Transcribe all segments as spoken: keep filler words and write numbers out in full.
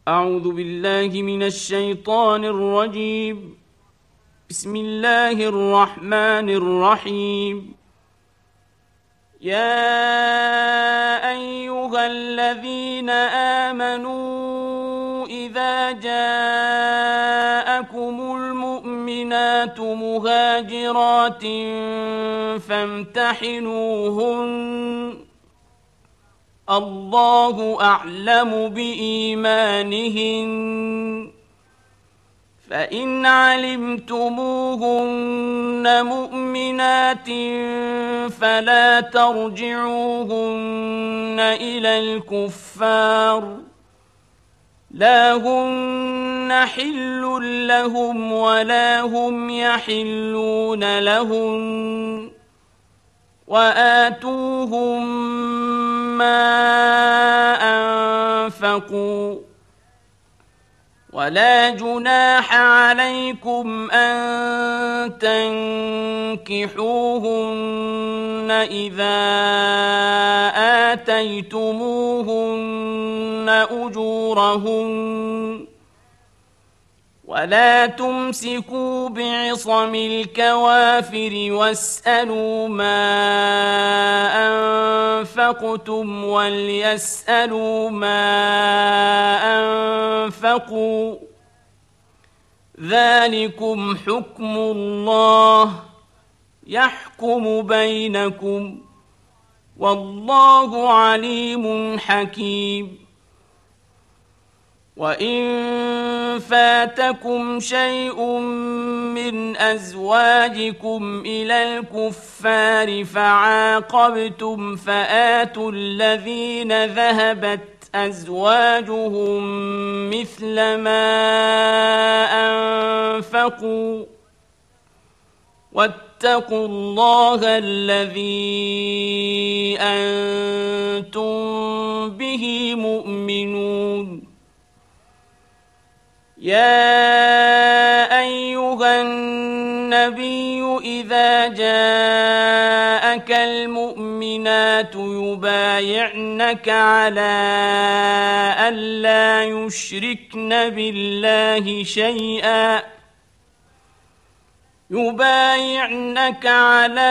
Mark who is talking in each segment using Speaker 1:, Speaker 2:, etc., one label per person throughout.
Speaker 1: أعوذ بالله من الشيطان الرجيم. بسم الله الرحمن الرحيم. يا أيها الذين آمنوا إذا جاءكم المؤمنات مهاجرات فامتحنوهن الله أعلم بإيمانهن فإن علمتموهن مؤمنات فلا ترجعوهن إلى الكفار لا هن حل لهم ولا هم يحلون لهن وآتوهم ما أنفقوا ولا جناح عليكم أن تنكحوهن إذا آتيتموهن أجورهن ولا تمسكوا بعصم الكوافر واسألوا ما أنفقتم وليسألوا ما أنفقوا ذلكم حكم الله يحكم بينكم والله عليم حكيم. وإن فاتكم شيء من أزواجكم إلى الكفار فعاقبتم فآتوا الذين ذهبت أزواجهم مثل ما أنفقوا واتقوا الله الذي أنتم به مؤمنون. يا أيها النبي إذا جاءك المؤمنات يبايعنك على ألا يشركن بالله شيئا يبايعنك على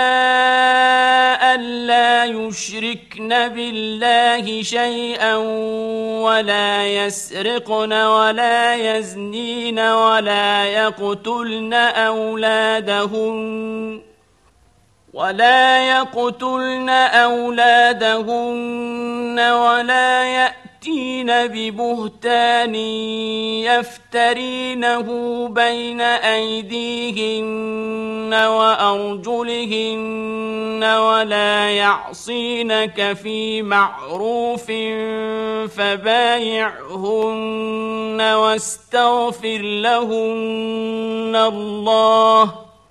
Speaker 1: ألا يشركن بالله شيئا ولا يسرقن ولا يزنين ولا يقتلن أولادهن ولا يقتلن أولادهن ولا يأتين ببهتان يفترينه بين أيديهن وأرجلهن ولا يعصينك في معروف فبايعهن واستغفر لهن الله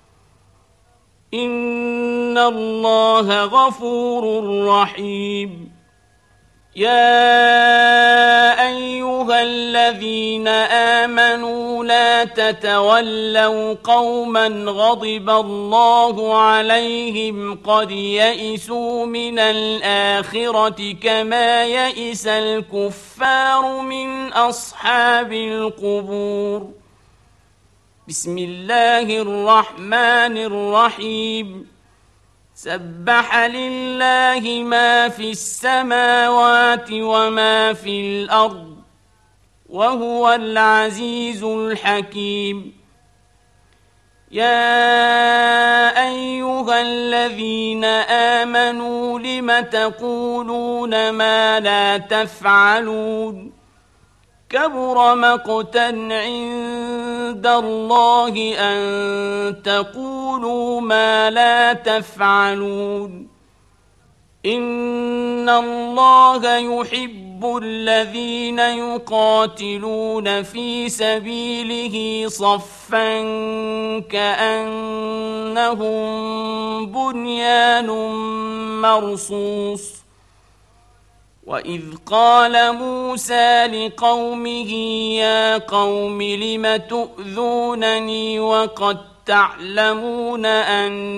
Speaker 1: إن الله غفور رحيم. يا أيها الذين آمنوا لا تتولوا قوما غضب الله عليهم قد يئسوا من الآخرة كما يئس الكفار من أصحاب القبور. بسم الله الرحمن الرحيم. سبح لله ما في السماوات وما في الأرض وهو العزيز الحكيم. يا أيها الذين آمنوا لم تقولون ما لا تفعلون كبر مقتا عند الله أن تقولوا ما لا تفعلون إن الله يحب الذين يقاتلون في سبيله صفا كأنهم بنيان مرصوص. وإذ قال موسى لقومه يا قوم لم تؤذونني وقد تعلمون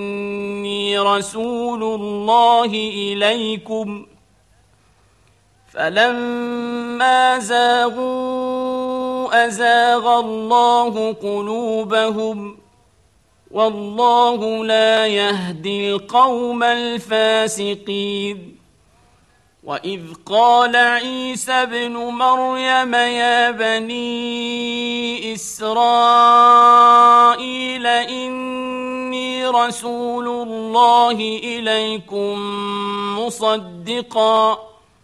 Speaker 1: أني رسول الله إليكم فلما زاغوا أزاغ الله قلوبهم والله لا يهدي القوم الفاسقين. وإذ قال عيسى ابن مريم يا بني إسرائيل إني رسول الله إليكم مصدقا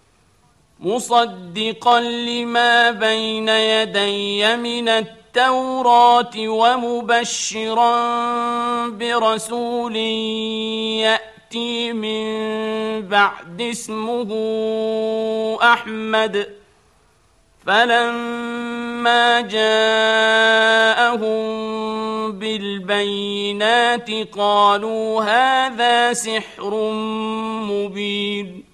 Speaker 1: مصدقا لما بين يدي من التوراة ومبشرا برسول يأتي من بعد اسمه أحمد. فلما جاءهم بالبينات قالوا هذا سحر مبين.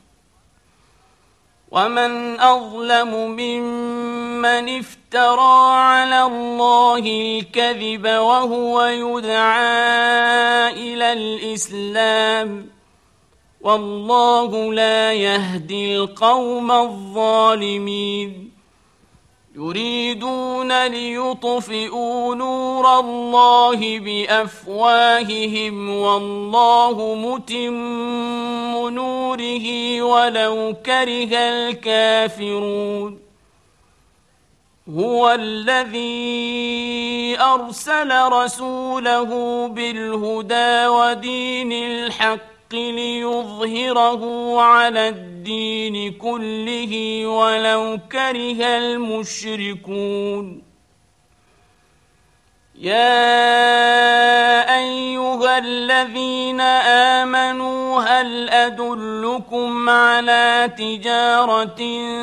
Speaker 1: ومن أظلم ممن افترى على الله الكذب وهو يدعى إلى الإسلام والله لا يهدي القوم الظالمين. يريدون ليطفئوا نور الله بأفواههم والله متم نوره ولو كره الكافرون. هو الذي أرسل رسوله بالهدى ودين الحق ليظهره على الدين كله ولو كره المشركون. يا أيها الذين آمنوا هل أدلكم على تجارة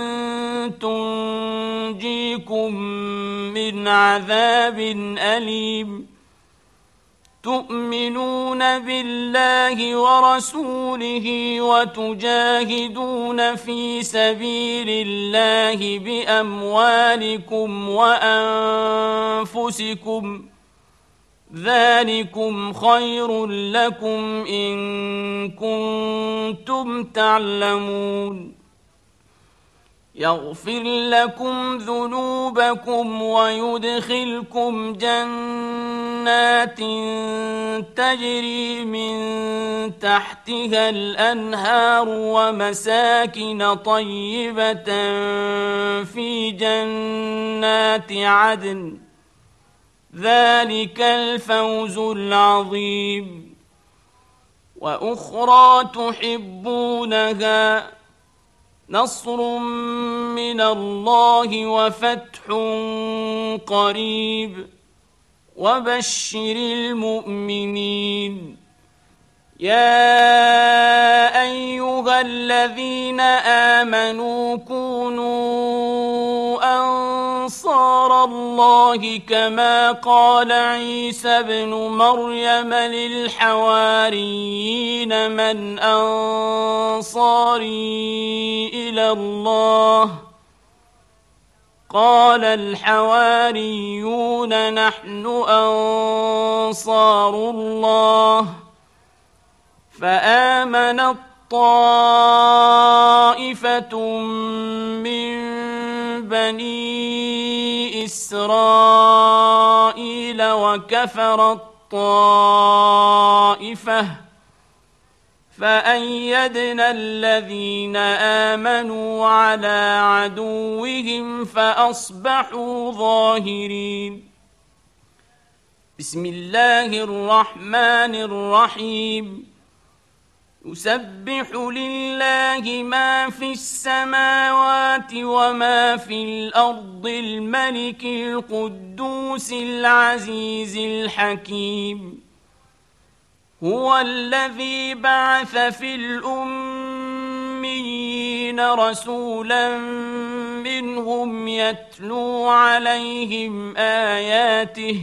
Speaker 1: تنجيكم من عذاب أليم تؤمنون بالله ورسوله وتجاهدون في سبيل الله بأموالكم وأنفسكم ذلكم خير لكم إن كنتم تعلمون. يغفر لكم ذنوبكم ويدخلكم جنات تجري من تحتها الأنهار ومساكن طيبة في جنات عدن ذلك الفوز العظيم. وأخرى تحبونها نصر من الله وفتح قريب وبشر المؤمنين. يا أيها الذين آمنوا كونوا أنصار الله كما قال عيسى ابن مريم للحواريين من أنصاري إلى الله قال الحواريون نحن أنصار الله. فآمنت طائفة من بني إسرائيل وكفرت طائفة فأيدنا الذين آمنوا على عدوهم فأصبحوا ظاهرين. بسم الله الرحمن الرحيم. يسبح لله ما في السماوات وما في الأرض الملك القدوس العزيز الحكيم. هو الذي بعث في الأميين رسولا منهم يتلو عليهم آياته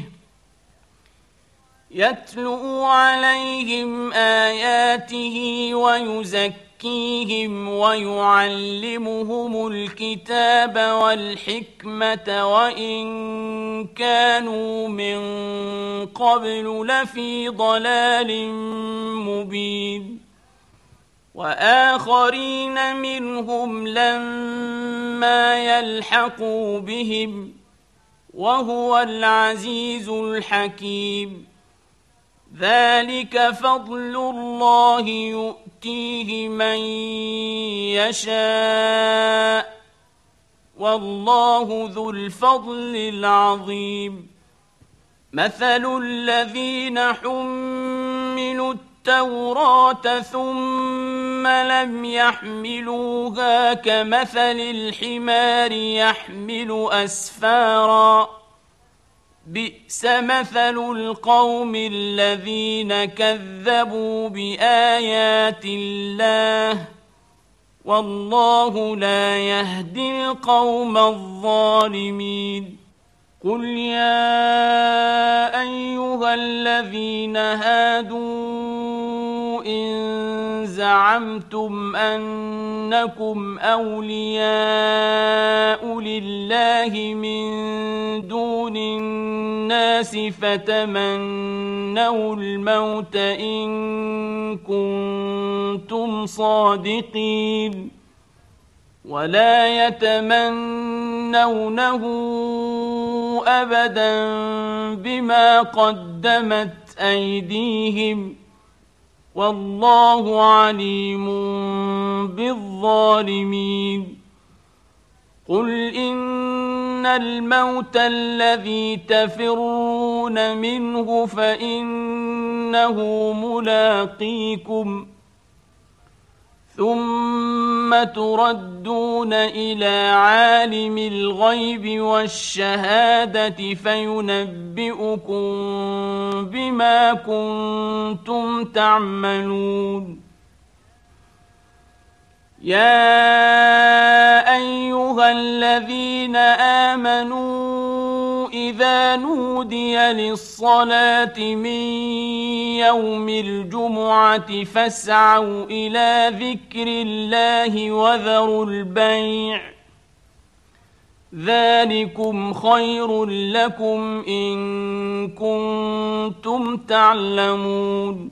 Speaker 1: يتلو عليهم آياته ويزكيهم ويعلمهم الكتاب والحكمة وإن كانوا من قبل لفي ضلال مبين. وآخرين منهم لما يلحقوا بهم وهو العزيز الحكيم ذلك فضل الله يؤتيه من يشاء والله ذو الفضل العظيم مثل الذين حملوا التوراة ثم لم يحملوها كمثل الحمار يحمل أسفارا بئس مثل القوم الذين كذبوا بآيات الله والله لا يهدي القوم الظالمين قل يا أيها الذين هادوا إن زعمتم أنكم أولياء لله من دون الناس فتمنوا الموت إن كنتم صادقين ولا يتمنونه أبدا بما قدمت أيديهم والله عليم بالظالمين قل إن الموت الذي تفرون منه فإنه ملاقيكم ثم تردون إلى عالم الغيب والشهادة فينبئكم بما كنتم تعملون يا أيها الذين آمنوا إذا نودي للصلاة من يوم الجمعة فاسعوا إلى ذكر الله وذروا البيع ذلكم خير لكم إن كنتم تعلمون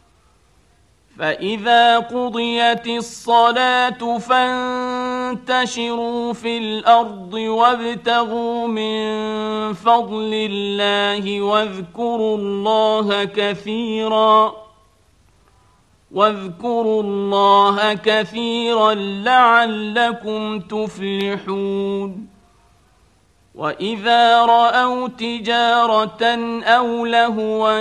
Speaker 1: فإذا قضيت الصلاة فانتشروا في الأرض وابتغوا من فضل الله واذكروا الله كثيرا واذكروا الله كثيرا لعلكم تفلحون وإذا رأوا تجارة أو لهوا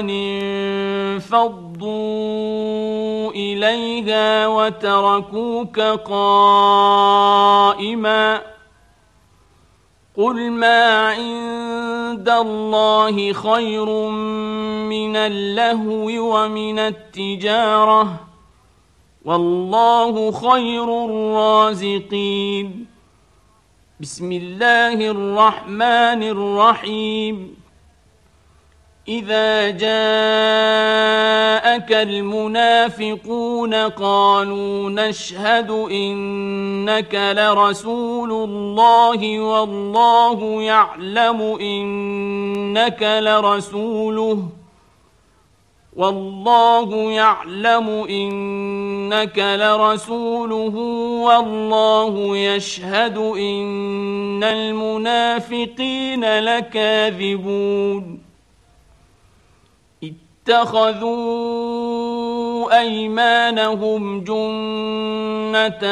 Speaker 1: انفضوا إليها وتركوك قائما قل ما عند الله خير من اللهو ومن التجارة والله خير الرازقين بسم الله الرحمن الرحيم إذا جاءك المنافقون قالوا نشهد إنك لرسول الله والله يعلم إنك لرسوله والله يعلم إنك لرسوله والله يشهد إن المنافقين لكاذبون اتخذوا أيمانهم جنة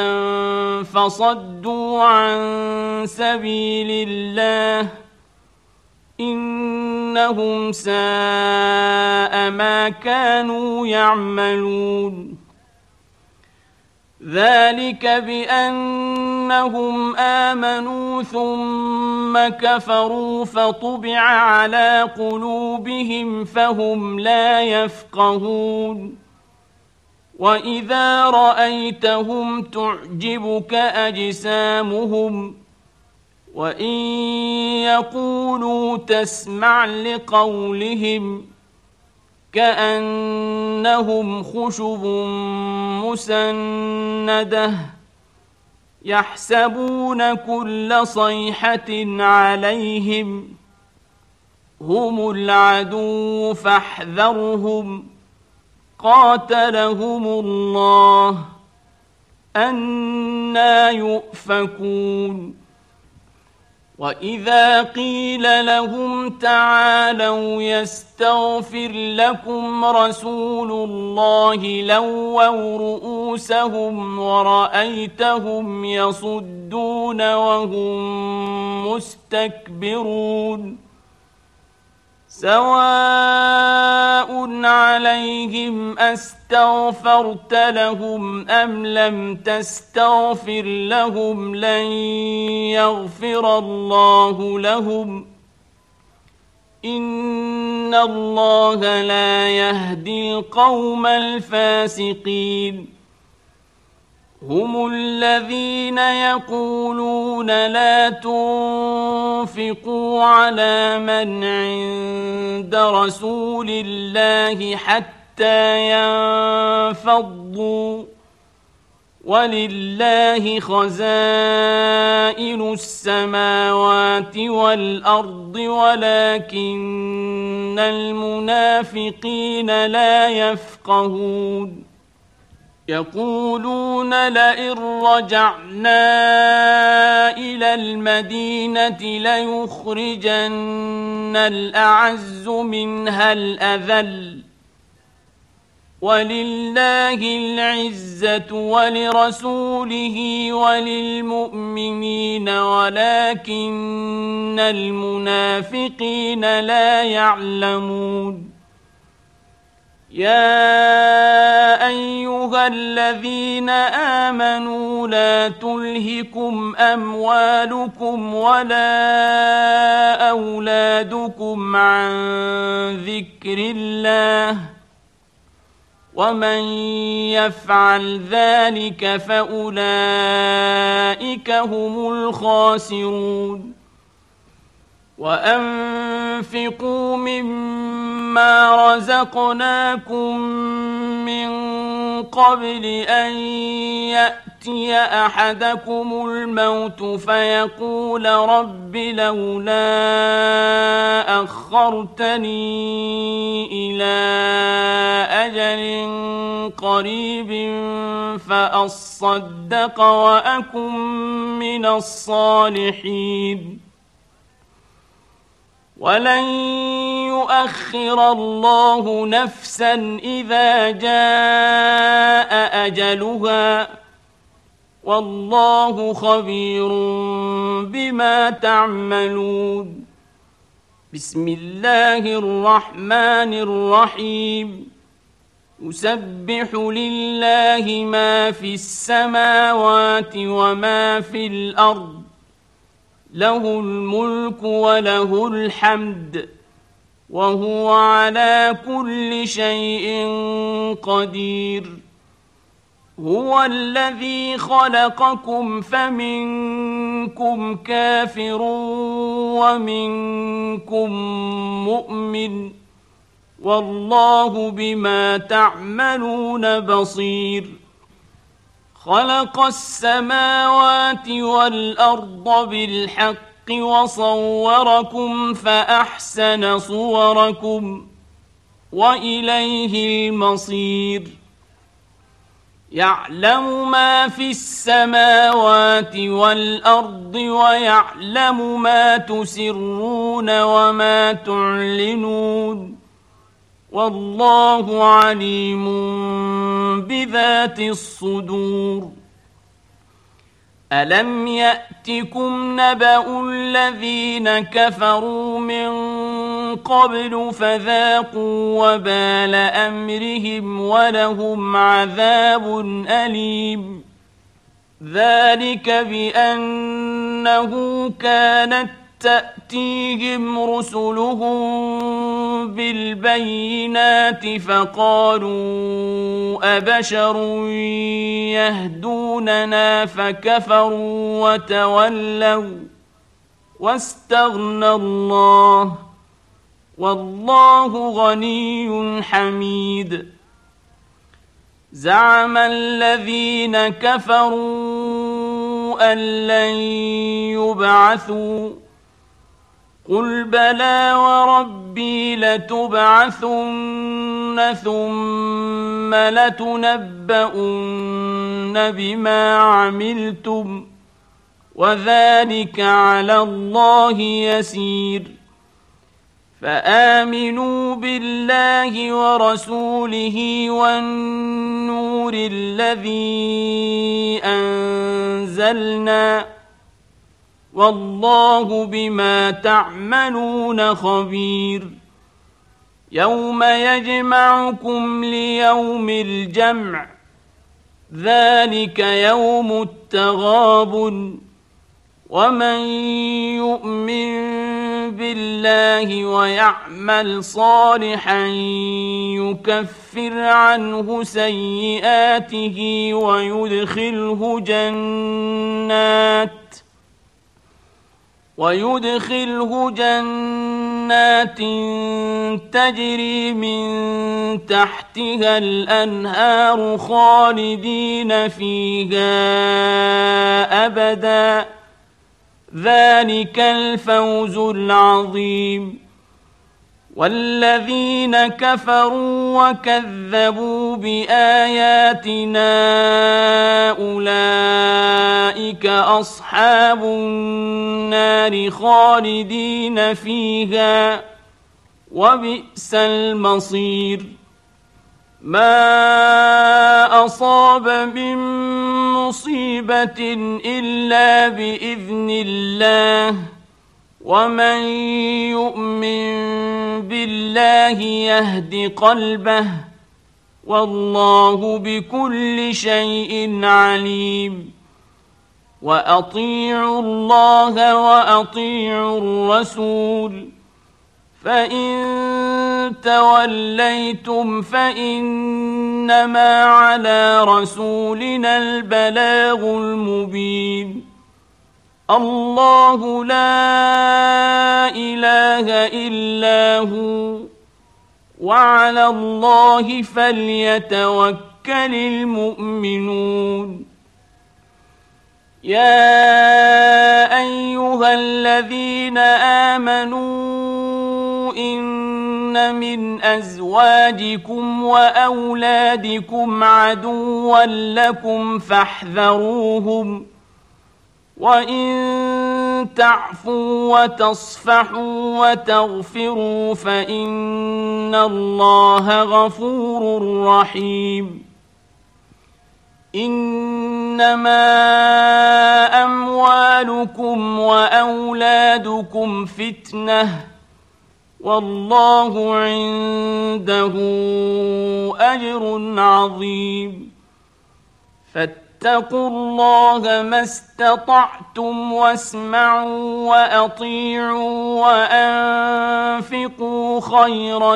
Speaker 1: فصدوا عن سبيل الله إنهم ساء ما كانوا يعملون ذلك بأنهم آمنوا ثم كفروا فطبع على قلوبهم فهم لا يفقهون وإذا رأيتهم تعجبك أجسامهم وإن يقولوا تسمع لقولهم كأنهم خشب مسندة يحسبون كل صيحة عليهم هم العدو فاحذرهم قاتلهم الله أنى يؤفكون وإذا قيل لهم تعالوا يستغفر لكم رسول الله لووا رؤوسهم ورأيتهم يصدون وهم مستكبرون سواء عليهم أستغفرت لهم أم لم تستغفر لهم لن يغفر الله لهم إن الله لا يهدي القوم الفاسقين هم الذين يقولون لا تنفقوا على من عند رسول الله حتى ينفضوا ولله خزائن السماوات والأرض ولكن المنافقين لا يفقهون يقولون لئن رجعنا إلى المدينة ليخرجن الأعز منها الأذل ولله العزة ولرسوله وللمؤمنين ولكن المنافقين لا يعلمون يا أيها الذين آمنوا لا تلهكم أموالكم ولا أولادكم عن ذكر الله ومن يفعل ذلك فأولئك هم الخاسرون وأنفقوا مما رزقناكم من قبل أن يأتي أحدكم الموت فيقول رب لولا أخرتني إلى أجل قريب فأصدق وأكن من الصالحين ولن يؤخر الله نفسا إذا جاء أجلها والله خبير بما تعملون بسم الله الرحمن الرحيم يسبح لله ما في السماوات وما في الأرض له الملك وله الحمد وهو على كل شيء قدير هو الذي خلقكم فمنكم كافر ومنكم مؤمن والله بما تعملون بصير خلق السماوات والأرض بالحق وصوركم فأحسن صوركم وإليه المصير يعلم ما في السماوات والأرض ويعلم ما تسرون وما تعلنون والله عليم بذات الصدور ألم يأتكم نبأ الذين كفروا من قبل فذاقوا وبال أمرهم ولهم عذاب أليم ذلك بأنه كانت تأتيهم رسلهم بالبينات فقالوا أبشر يهدوننا فكفروا وتولوا واستغنى الله والله غني حميد زعم الذين كفروا أن لن يبعثوا قل بلى وربي لتبعثن ثم لتنبؤن بما عملتم وذلك على الله يسير فآمنوا بالله ورسوله والنور الذي أنزلنا والله بما تعملون خبير يوم يجمعكم ليوم الجمع ذلك يوم التغابن ومن يؤمن بالله ويعمل صالحا يكفر عنه سيئاته ويدخله جنات ويدخله جنات تجري من تحتها الأنهار خالدين فيها أبدا ذلك الفوز العظيم والذين كفروا وكذبوا بآياتنا أولئك أصحاب النار خالدين فيها وبئس المصير ما أصاب من مصيبة إلا بإذن الله ومن يؤمن بالله يهد قلبه والله بكل شيء عليم وأطيعوا الله وأطيعوا الرسول فإن توليتم فإنما على رسولنا البلاغ المبين الله لا إله إلا هو وعلى الله فليتوكل المؤمنون يا أيها الذين آمنوا إن من أزواجكم وأولادكم عدوا لكم فاحذروهم وإن تعفوا وتصفحوا وتغفروا فإن الله غفور رحيم إنما أموالكم وأولادكم فتنة والله عنده أجر عظيم فاتقوا الله ما استطعتم واسمعوا وأطيعوا وأنفقوا خيرا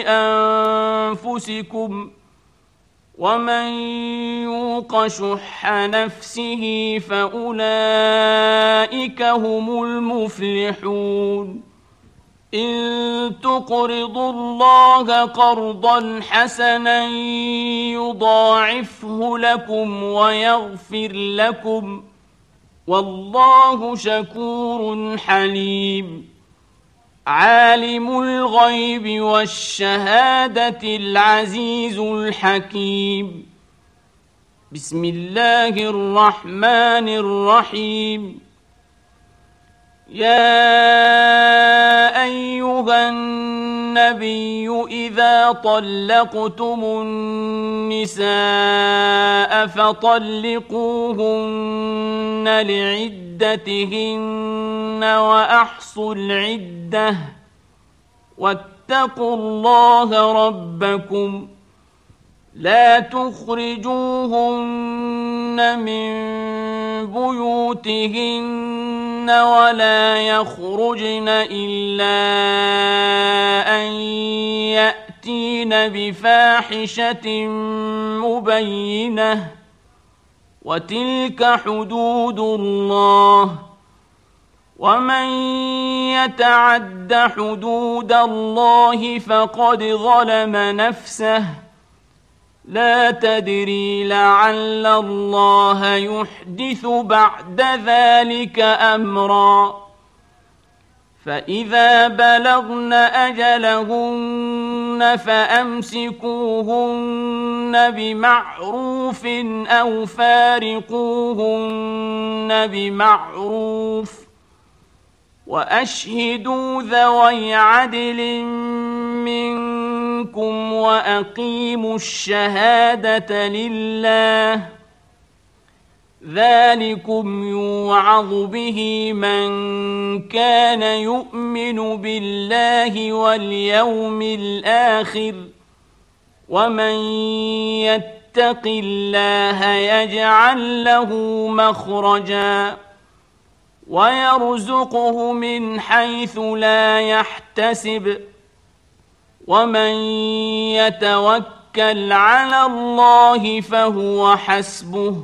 Speaker 1: لأنفسكم ومن يوق شح نفسه فأولئك هم المفلحون إن تقرضوا الله قرضا حسنا يضاعفه لكم ويغفر لكم والله شكور حليم عالم الغيب والشهادة العزيز الحكيم بسم الله الرحمن الرحيم يا أيها النبي إذا طلقتم النساء فطلقوهن لعدتهن وأحصوا العدة واتقوا الله ربكم لا تخرجوهن من بيوتهن ولا يخرجن إلا أن يأتين بفاحشة مبينة وتلك حدود الله ومن يتعد حدود الله فقد ظلم نفسه لا تدري لعل الله يحدث بعد ذلك أمرا فإذا بلغن أجلهن فأمسكوهن بمعروف أو فارقوهن بمعروف وأشهدوا ذوي عدل منكم وأقيموا الشهادة لله ذلكم يوعظ به من كان يؤمن بالله واليوم الآخر ومن يتق الله يجعل له مخرجا ويرزقه من حيث لا يحتسب ومن يتوكل على الله فهو حسبه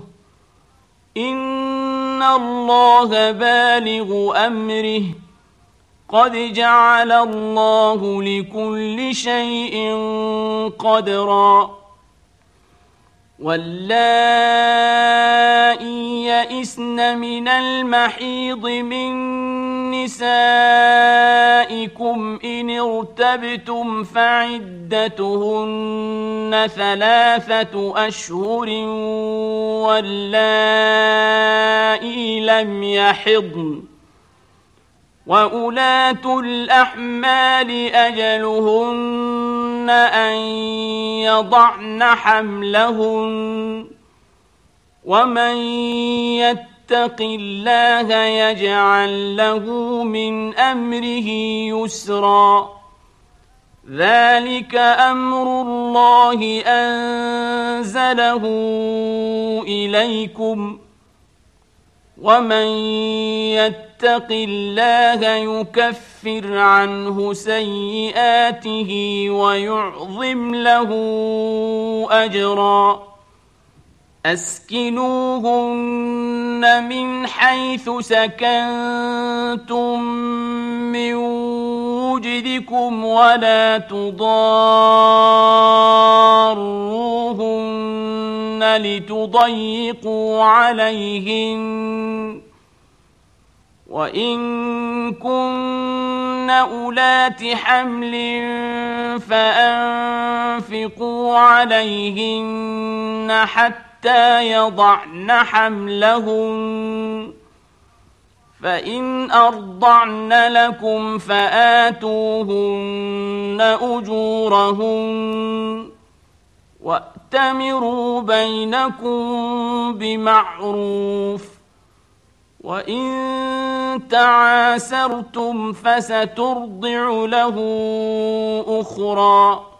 Speaker 1: إن الله بالغ أمره قد جعل الله لكل شيء قدرا واللائي يئسن من المحيض من نسائكم إن ارتبتم فعدتهن ثلاثة أشهر واللائي لم يحضن وأولاة الأحمال أجلهن أن يضعن حملهن ومن يتق الله يجعل له من أمره يسرا ذلك أمر الله أنزله إليكم ومن يتق الله يكفر عنه سيئاته ويعظم له أجرا أسكنوهن من حيث سكنتم من وجدكم ولا تضاروهن لتضيقوا عليهن وإن كن أولات حمل فأنفقوا عليهن حتى يضعن حملهن فإن أرضعن لكم فآتوهن أجورهن وأتمروا بينكم بمعروف وإن تعاسرتم فسترضع له أخرى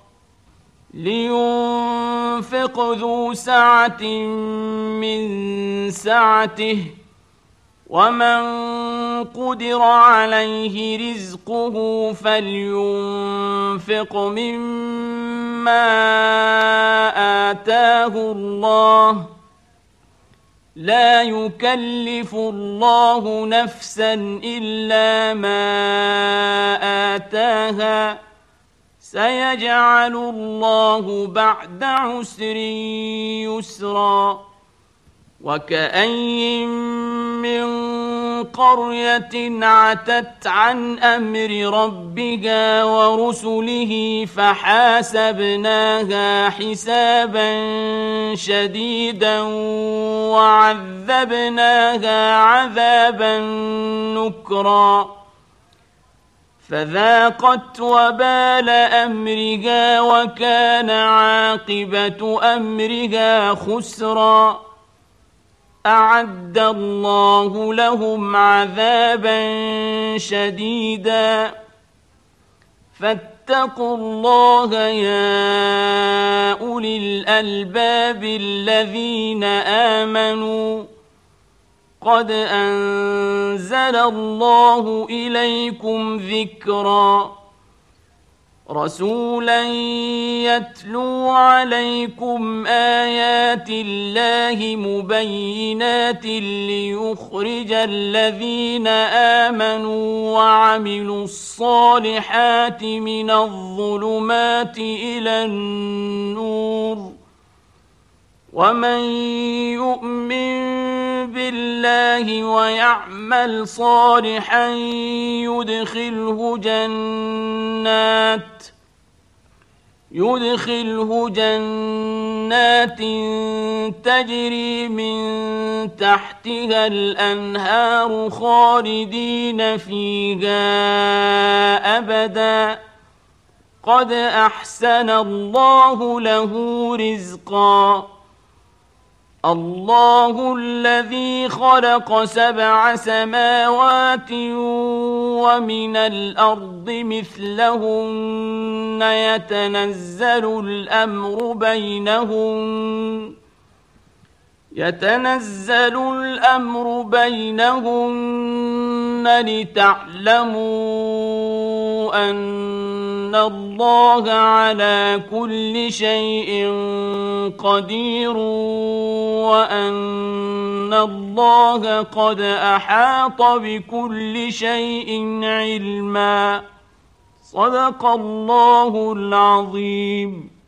Speaker 1: لينفق ذو سعة من سعته ومن قدر عليه رزقه فلينفق مما آتاه الله لا يكلف الله نفسا إلا ما آتاها سيجعل الله بعد عسر يسرا وكأين من قرية عتت عن أمر ربها ورسله فحاسبناها حسابا شديدا وعذبناها عذابا نكرا فذاقت وبال أمرها وكان عاقبة أمرها خسرا أعد الله لهم عذابا شديدا فاتقوا الله يا أولي الألباب الذين آمنوا قد أنزل الله إليكم ذكرا رسولا يتلو عليكم آيات الله مبينات ليخرج الذين آمنوا وعملوا الصالحات من الظلمات إلى النور ومن يؤمن بالله ويعمل صالحا يدخله جنات يدخله جنات تجري من تحتها الأنهار خالدين فيها أبدا قد أحسن الله له رزقا الله الذي خلق سبع سماوات ومن الأرض مثلهن يتنزل الأمر بينهن يتنزل الأمر بينهن لتعلموا أن الله على كل شيء قدير وأن الله قد أحاط بكل شيء علما صدق الله العظيم.